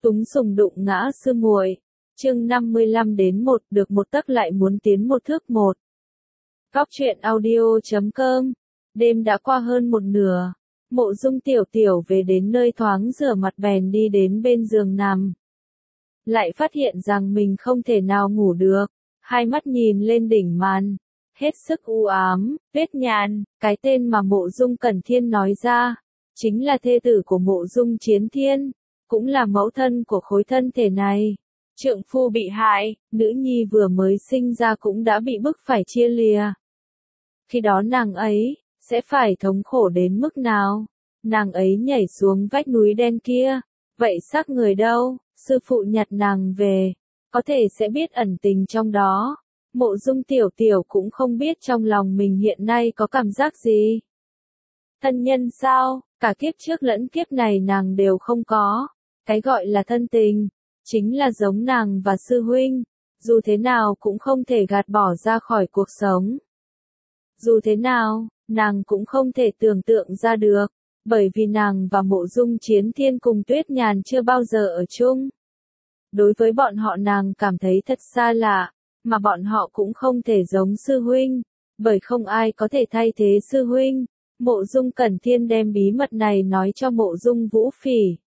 Túng sùng đụng ngã sư muội. Chương 55 đến 1 được một tấc lại muốn tiến một thước một. Góc truyện audio.com. Đêm đã qua hơn một nửa. Mộ Dung Tiểu Tiểu về đến nơi thoáng rửa mặt bèn đi đến bên giường nằm. Lại phát hiện rằng mình không thể nào ngủ được. Hai mắt nhìn lên đỉnh màn. Hết sức u ám, Tuyết Nhàn, cái tên mà Mộ Dung Cẩn Thiên nói ra. Chính là thê tử của Mộ Dung Chiến Thiên. Cũng là mẫu thân của khối thân thể này. Trượng phu bị hại, nữ nhi vừa mới sinh ra cũng đã bị bức phải chia lìa. Khi đó nàng ấy, sẽ phải thống khổ đến mức nào? Nàng ấy nhảy xuống vách núi đen kia. Vậy xác người đâu? Sư phụ nhặt nàng về. Có thể sẽ biết ẩn tình trong đó. Mộ Dung Tiểu Tiểu cũng không biết trong lòng mình hiện nay có cảm giác gì. Thân nhân sao? Cả kiếp trước lẫn kiếp này nàng đều không có. Cái gọi là thân tình, chính là giống nàng và sư huynh, dù thế nào cũng không thể gạt bỏ ra khỏi cuộc sống. Dù thế nào, nàng cũng không thể tưởng tượng ra được, bởi vì nàng và Mộ Dung Chiến Thiên cùng Tuyết Nhàn chưa bao giờ ở chung. Đối với bọn họ nàng cảm thấy thật xa lạ, mà bọn họ cũng không thể giống sư huynh, bởi không ai có thể thay thế sư huynh. Mộ Dung Cẩn Thiên đem bí mật này nói cho Mộ Dung Vũ Phỉ.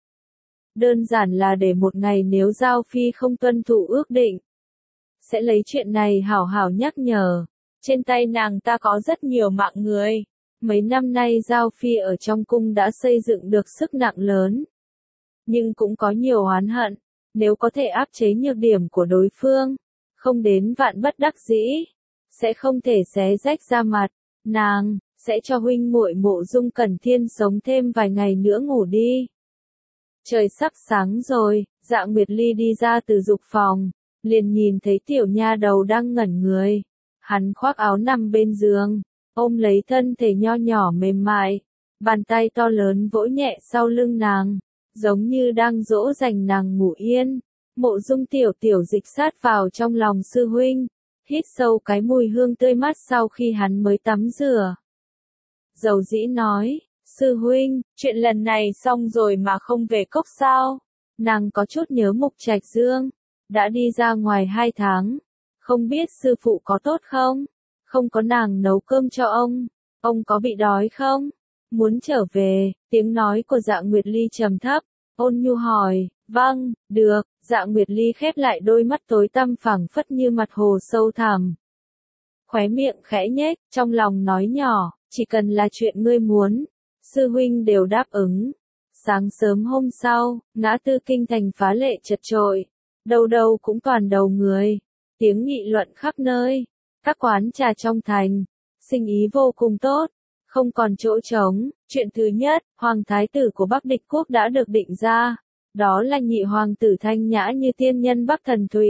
Đơn giản là để một ngày nếu Giao Phi không tuân thủ ước định, sẽ lấy chuyện này hảo hảo nhắc nhở. Trên tay nàng ta có rất nhiều mạng người. Mấy năm nay Giao Phi ở trong cung đã xây dựng được sức nặng lớn. Nhưng cũng có nhiều oán hận. Nếu có thể áp chế nhược điểm của đối phương, không đến vạn bất đắc dĩ, sẽ không thể xé rách ra mặt. Nàng sẽ cho huynh muội Mộ Dung Cẩn Thiên sống thêm vài ngày nữa ngủ đi. Trời sắp sáng rồi, Dạ Nguyệt Ly đi ra từ dục phòng, liền nhìn thấy tiểu nha đầu đang ngẩn người. Hắn khoác áo nằm bên giường, ôm lấy thân thể nho nhỏ mềm mại, bàn tay to lớn vỗ nhẹ sau lưng nàng, giống như đang dỗ dành nàng ngủ yên. Mộ Dung Tiểu Tiểu dịch sát vào trong lòng sư huynh, hít sâu cái mùi hương tươi mát sau khi hắn mới tắm rửa. Dầu dĩ nói, sư huynh, chuyện lần này xong rồi mà không về cốc sao? Nàng có chút nhớ Mục Trạch Dương, đã đi ra ngoài 2 tháng, không biết sư phụ có tốt không? Không có nàng nấu cơm cho ông có bị đói không? Muốn trở về, tiếng nói của Dạ Nguyệt Ly trầm thấp, ôn nhu hỏi, vâng, được. Dạ Nguyệt Ly khép lại đôi mắt tối tăm phẳng phất như mặt hồ sâu thẳm. Khóe miệng khẽ nhếch, trong lòng nói nhỏ, chỉ cần là chuyện ngươi muốn, sư huynh đều đáp ứng. Sáng sớm hôm sau, ngã tư kinh thành phá lệ chật chội, đâu đâu cũng toàn đầu người, tiếng nghị luận khắp nơi, các quán trà trong thành, sinh ý vô cùng tốt, không còn chỗ trống. Chuyện thứ nhất, hoàng thái tử của Bắc Địch quốc đã được định ra, đó là nhị hoàng tử thanh nhã như tiên nhân Bắc Thần Thụy.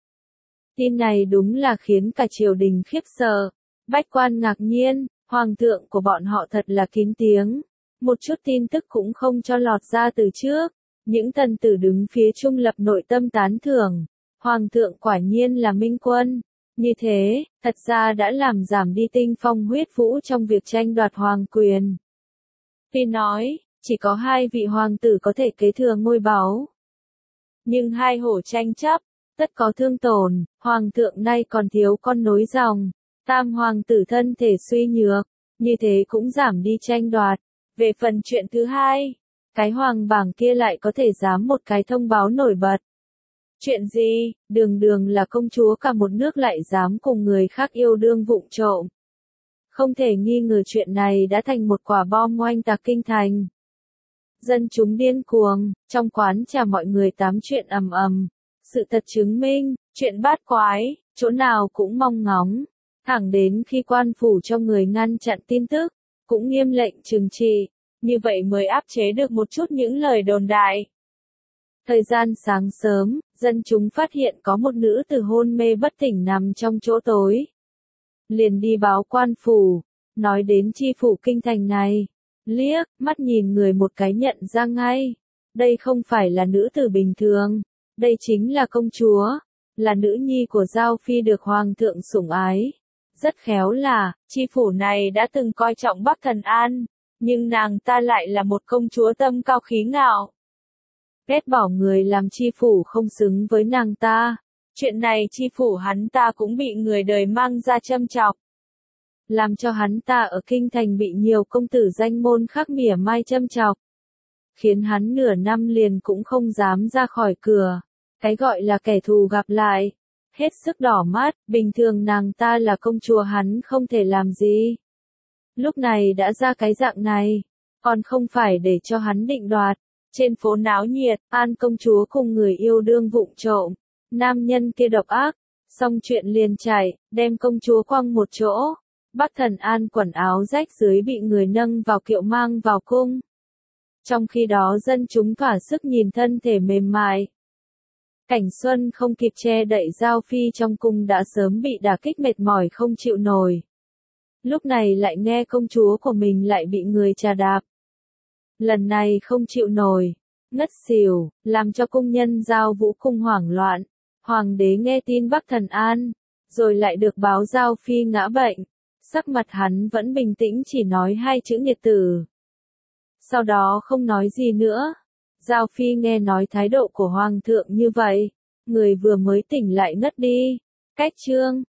Tin này đúng là khiến cả triều đình khiếp sợ, bách quan ngạc nhiên, hoàng thượng của bọn họ thật là kín tiếng, một chút tin tức cũng không cho lọt ra từ trước. Những thần tử đứng phía trung lập nội tâm tán thưởng, hoàng thượng quả nhiên là minh quân. Như thế, thật ra đã làm giảm đi tinh phong huyết vũ trong việc tranh đoạt hoàng quyền. Tuy nói, chỉ có 2 vị hoàng tử có thể kế thừa ngôi báu. Nhưng hai hổ tranh chấp, tất có thương tổn, hoàng thượng nay còn thiếu con nối dòng, tam hoàng tử thân thể suy nhược, như thế cũng giảm đi tranh đoạt. Về phần chuyện thứ hai, cái hoàng bảng kia lại có thể dám một cái thông báo nổi bật. Chuyện gì, đường đường là công chúa cả một nước lại dám cùng người khác yêu đương vụng trộm. Không thể nghi ngờ chuyện này đã thành một quả bom oanh tạc kinh thành. Dân chúng điên cuồng, trong quán trà mọi người tám chuyện ầm ầm. Sự thật chứng minh, chuyện bát quái, chỗ nào cũng mong ngóng. Thẳng đến khi quan phủ cho người ngăn chặn tin tức, cũng nghiêm lệnh trừng trị, như vậy mới áp chế được một chút những lời đồn đại. Thời gian sáng sớm, dân chúng phát hiện có một nữ tử hôn mê bất tỉnh nằm trong chỗ tối. Liền đi báo quan phủ, nói đến chi phủ kinh thành này. Liếc mắt nhìn người một cái nhận ra ngay. Đây không phải là nữ tử bình thường. Đây chính là công chúa. Là nữ nhi của Giao Phi được hoàng thượng sủng ái. Rất khéo là, chi phủ này đã từng coi trọng Bắc Thần An. Nhưng nàng ta lại là một công chúa tâm cao khí ngạo. ghét bỏ người làm chi phủ không xứng với nàng ta. Chuyện này chi phủ hắn ta cũng bị người đời mang ra châm chọc. Làm cho hắn ta ở kinh thành bị nhiều công tử danh môn khác mỉa mai châm chọc. Khiến hắn nửa năm liền cũng không dám ra khỏi cửa. Cái gọi là kẻ thù gặp lại. Hết sức đỏ mắt, bình thường nàng ta là công chúa hắn không thể làm gì. Lúc này đã ra cái dạng này, còn không phải để cho hắn định đoạt. Trên phố náo nhiệt, An công chúa cùng người yêu đương vụng trộm. Nam nhân kia độc ác, xong chuyện liền chạy, đem công chúa quăng một chỗ. Bắc Thần An quần áo rách dưới bị người nâng vào kiệu mang vào cung. Trong khi đó dân chúng thỏa sức nhìn thân thể mềm mại. Cảnh Xuân không kịp che đậy Giao Phi trong cung đã sớm bị đả kích mệt mỏi không chịu nổi. Lúc này lại nghe công chúa của mình lại bị người trà đạp. Lần này không chịu nổi, ngất xỉu, làm cho cung nhân Giao Vũ cung hoảng loạn. Hoàng đế nghe tin Bắc Thần An, rồi lại được báo Giao Phi ngã bệnh. Sắc mặt hắn vẫn bình tĩnh chỉ nói 2 chữ nghiệt tử. Sau đó không nói gì nữa. Giao Phi nghe nói thái độ của Hoàng thượng như vậy. Người vừa mới tỉnh lại ngất đi. Cách chương